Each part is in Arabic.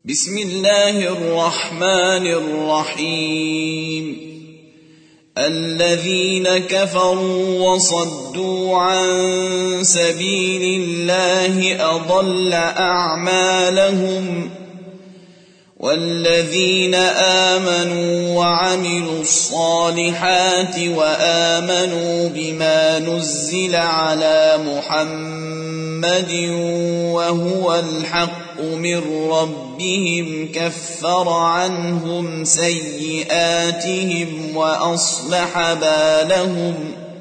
بسم الله الرحمن الرحيم الذين كفروا وصدوا عن سبيل الله أضل أعمالهم والذين آمنوا وعملوا الصالحات وآمنوا بما نزل على محمد وهو الحق من ربهم كفر عنهم سيئاتهم وأصلح بالهم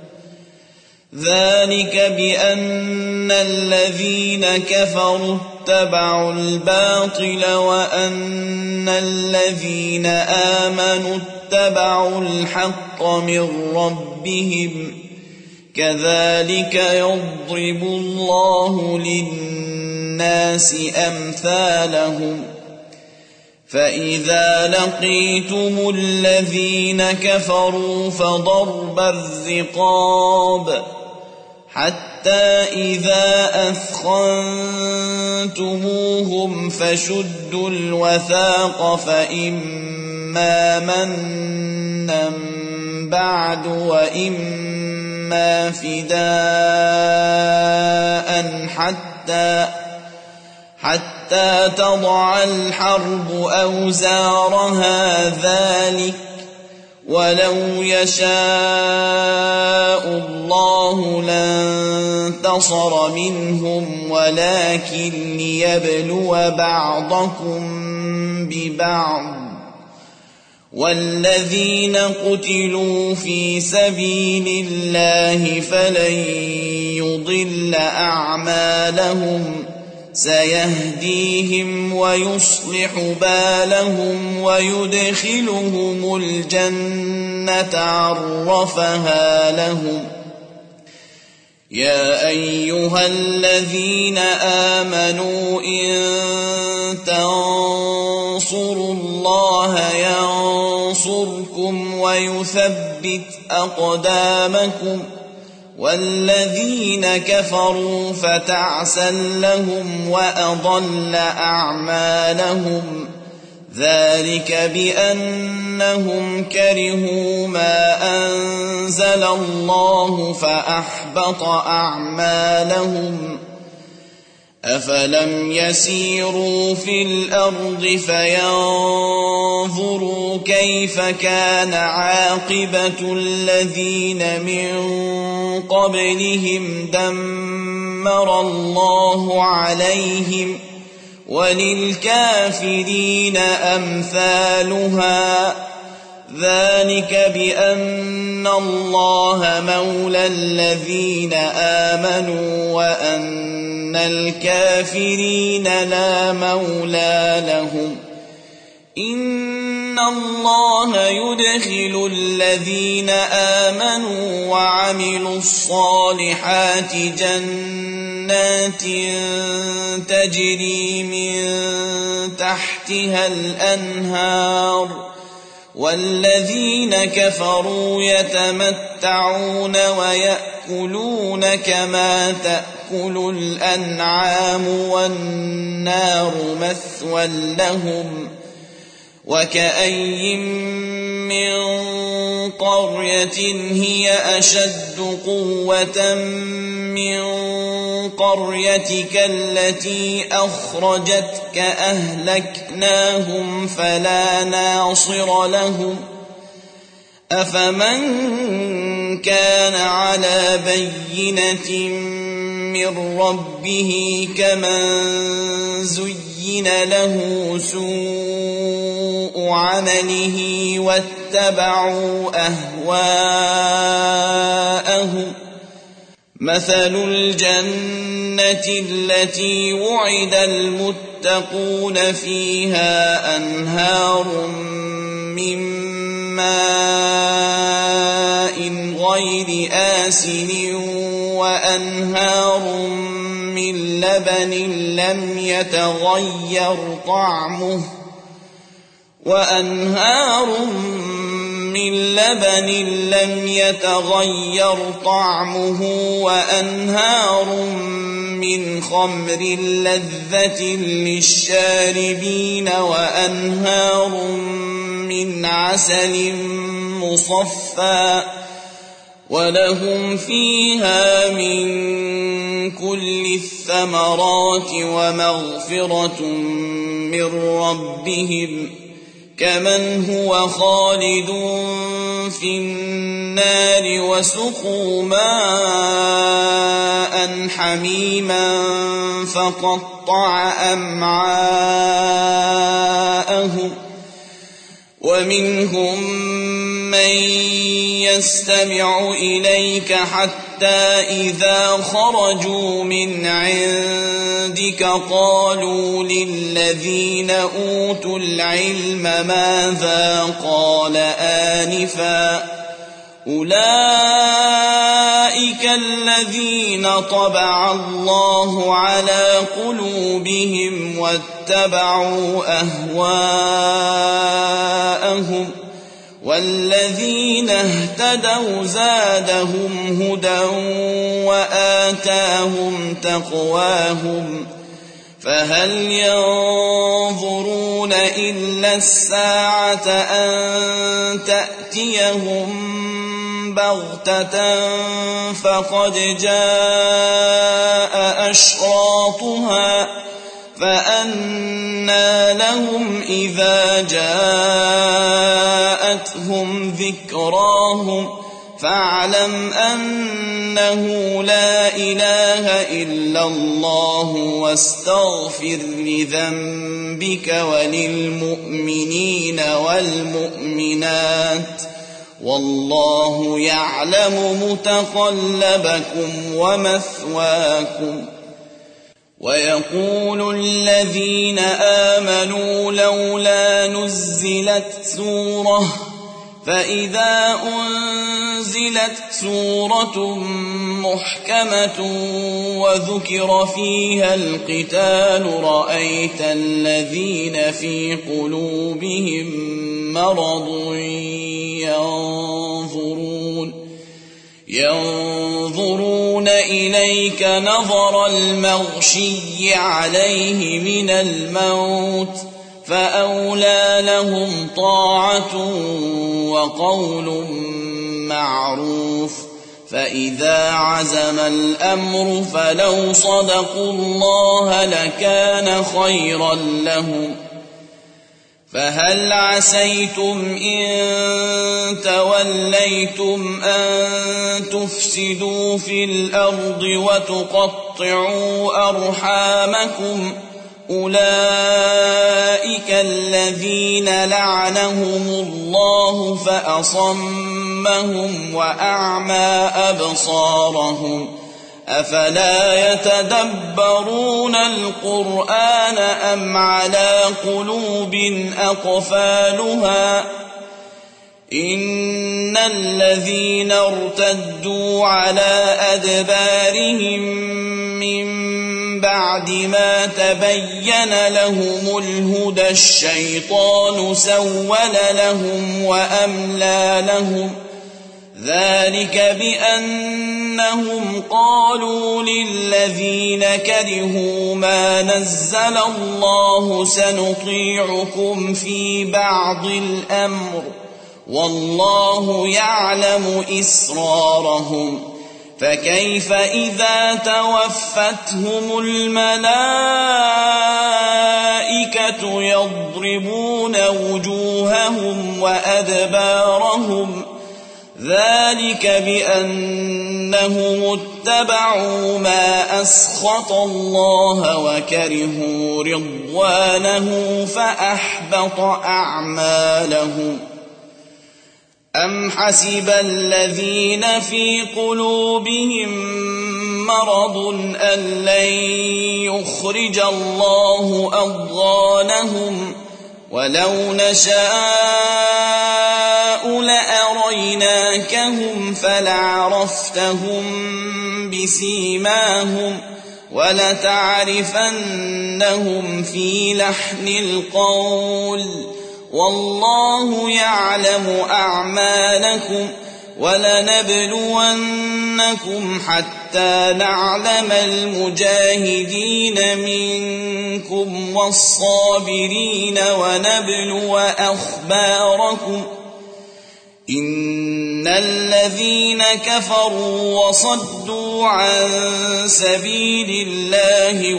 ذلك بأن الذين كفروا اتبعوا الباطل وأن الذين آمنوا اتبعوا الحق من ربهم كذلك يضرب الله للناس أمثالهم فإذا لقيتم الذين كفروا فضرب الرقاب حتى إذا أثخنتموهم فشدوا الوثاق فإما منا بعد وإما فداء حتى تضع الحرب أوزارها ذلك ولو يشاء الله لانتصر منهم ولكن ليبلو بعضكم ببعض والذين قتلوا في سبيل الله فلن يضل أعمالهم سيهديهم ويصلح بالهم ويدخلهم الجنة عرفها لهم يا أيها الذين آمنوا إن تنصروا الله ينصركم ويثبت أقدامكم والذين كفروا فتعسا لهم وأضل أعمالهم ذلك بأنهم كرهوا ما أنزل الله فأحبط أعمالهم أفلم يسيروا في الأرض فينظروا كيف كان عاقبة الذين من قبلهم دمر الله عليهم وللكافرين أمثالها ذلك بأن الله مولى الذين آمنوا وأن الكافرين لا مولى لهم إن الله يدخل الذين آمنوا وعملوا الصالحات جنات تجري من تحتها الأنهار والذين كفروا يتمتعون ويأكلون كما تأكل الأنعام والنار مثوى لهم وكأين من قرية هي أشد قوة من قريتك التي أخرجتك أهلكناهم فلا ناصر لهم أفمن كان على بينة من ربه كمن زين له سوء عمله واتبعوا أهواءهم مثل الجنة التي وعد المتقون فيها أنهار من ماء غير آسن وأنهار من لبن لم يتغير طعمه وأنهار من خمر لذة للشاربين وأنهار من عسل مصفى ولهم فيها من كل الثمرات ومغفرة من ربهم كمن هو خالد في النار وسقوا ماء حميما فقطع أمعاءهم ومنهم من يستمع إليك حتى إذا خرجوا من عندك قالوا للذين أوتوا العلم ماذا قال آنفا أولئك الذين طبع الله على قلوبهم واتبعوا أهواءهم والذين اهتدوا زادهم هدى وآتاهم تقواهم فهل ينظرون إلا الساعة أن تأتيهم بغتة فقد جاء أشراطها فأنى لهم إذا جاءتهم ذكراهم فاعلم أنه لا إله إلا الله واستغفر لذنبك وللمؤمنين والمؤمنات والله يعلم متقلبكم ومثواكم ويقول الذين آمنوا لولا نزلت سورة فإذا أنزلت سورة محكمة وذكر فيها القتال رأيت الذين في قلوبهم مرض ينظرون إليك نظر المغشي عليه من الموت فأولى لهم طاعة وقول معروف فإذا عزم الأمر فلو صدقوا الله لكان خيرا لهم فهل عسيتم إن توليتم أن تفسدوا في الأرض وتقطعوا أرحامكم أولئك الذين لعنهم الله فأصمهم وأعمى أبصارهم أفلا يتدبرون القرآن أم على قلوب أقفالها إن الذين ارتدوا على أدبارهم من بعد ما تبين لهم الهدى الشيطان سول لهم وأملى لهم ذلك بأنهم قالوا للذين كرهوا ما نزل الله سنطيعكم في بعض الأمر والله يعلم إسرارهم فكيف إذا توفتهم الملائكة يضربون وجوههم وأدبارهم ذلك بأنهم اتبعوا ما أسخط الله وكرهوا رضوانه فأحبط أعمالهم أم حسب الذين في قلوبهم مرض أن لن يخرج الله أضغانهم ولو نشاء لأريناكهم فلعرفتهم بسيماهم ولتعرفنهم في لحن القول والله يعلم أعمالكم ولنبلونكم لنبلونكم حتى نعلم المجاهدين منكم والصابرين ونبلو أخباركم إن الذين كفروا وصدوا عن سبيل الله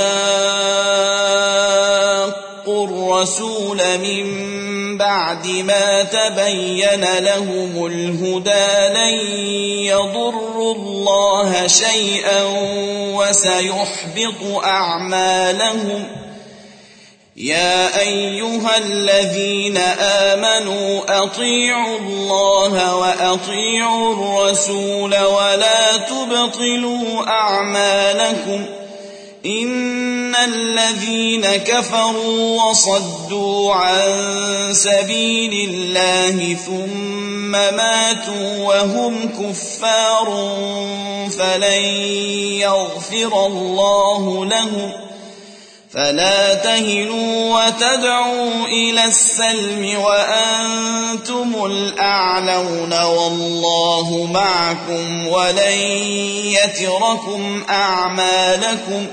وشاقوا الرسول من بعد ما تبين لهم الهدى لن يضروا الله شيئا وسيحبط أعمالهم يا أيها الذين آمنوا أطيعوا الله وأطيعوا الرسول ولا تبطلوا أعمالكم إن الذين كفروا وصدوا عن سبيل الله ثم ماتوا وهم كفار فلن يغفر الله لهم فلا تهنوا وتدعوا إلى السلم وأنتم الأعلون والله معكم ولن يتركم أعمالكم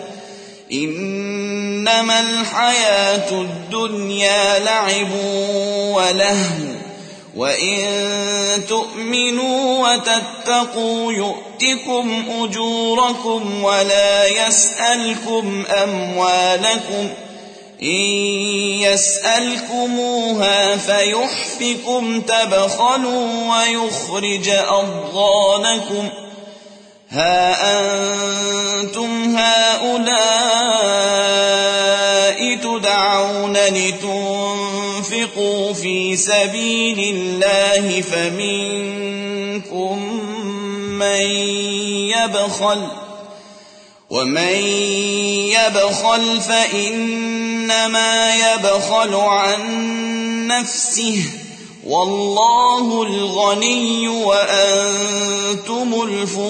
إنما الحياة الدنيا لعب ولهو وإن تؤمنوا وتتقوا يؤتكم أجوركم ولا يسألكم أموالكم إن يسألكموها فيحفكم تبخلوا ويخرج أضغانكم ها أنتم هؤلاء تدعون لتنفقوا في سبيل الله فمنكم من يبخل ومن يبخل فإنما يبخل عن نفسه والله الغني وأنتم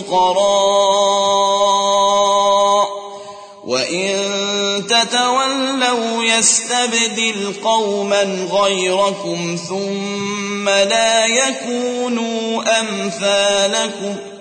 الفقراء وإن تتولوا يستبدل قوما غيركم ثم لا يكونوا أمثالكم